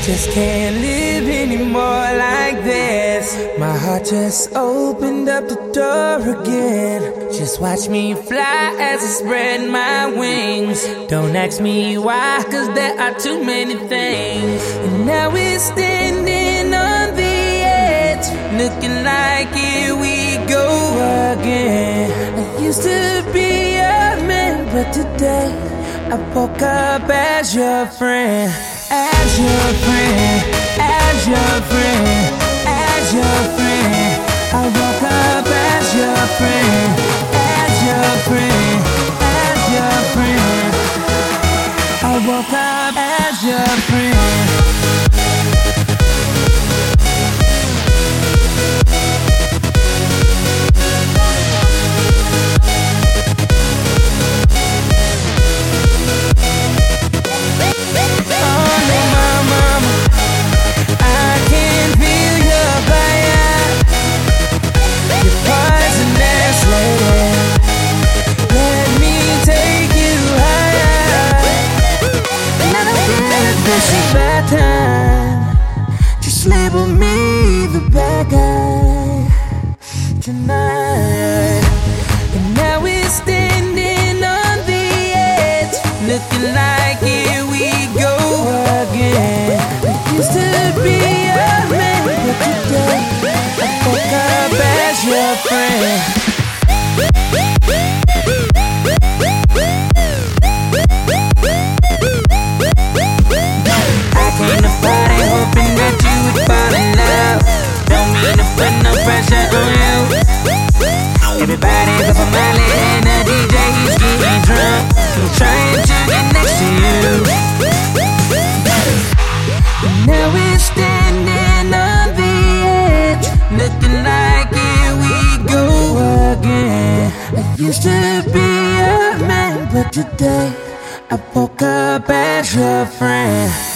just can't live anymore like this. My heart just opened up the door again. Just watch me fly as I spread my wings. Don't ask me why, cause there are too many things. And now we're standing on the edge, looking like here we go again. I used to be a man, but today I woke up as your friend. As your friend, as your friend, as your friend. I woke up as your friend, as your friend, as your friend. I woke up as your friend. This is bad time. Just label me the bad guy tonight. And now we're standing on the edge, looking like here we go again. I used to be a man, but today I woke up as your friend. Everybody's up on my lid and the DJ, he's getting drunk. I'm trying to get next to you. Now we're standing on the edge, looking like here we go again. I used to be a man, but today I woke up as your friend.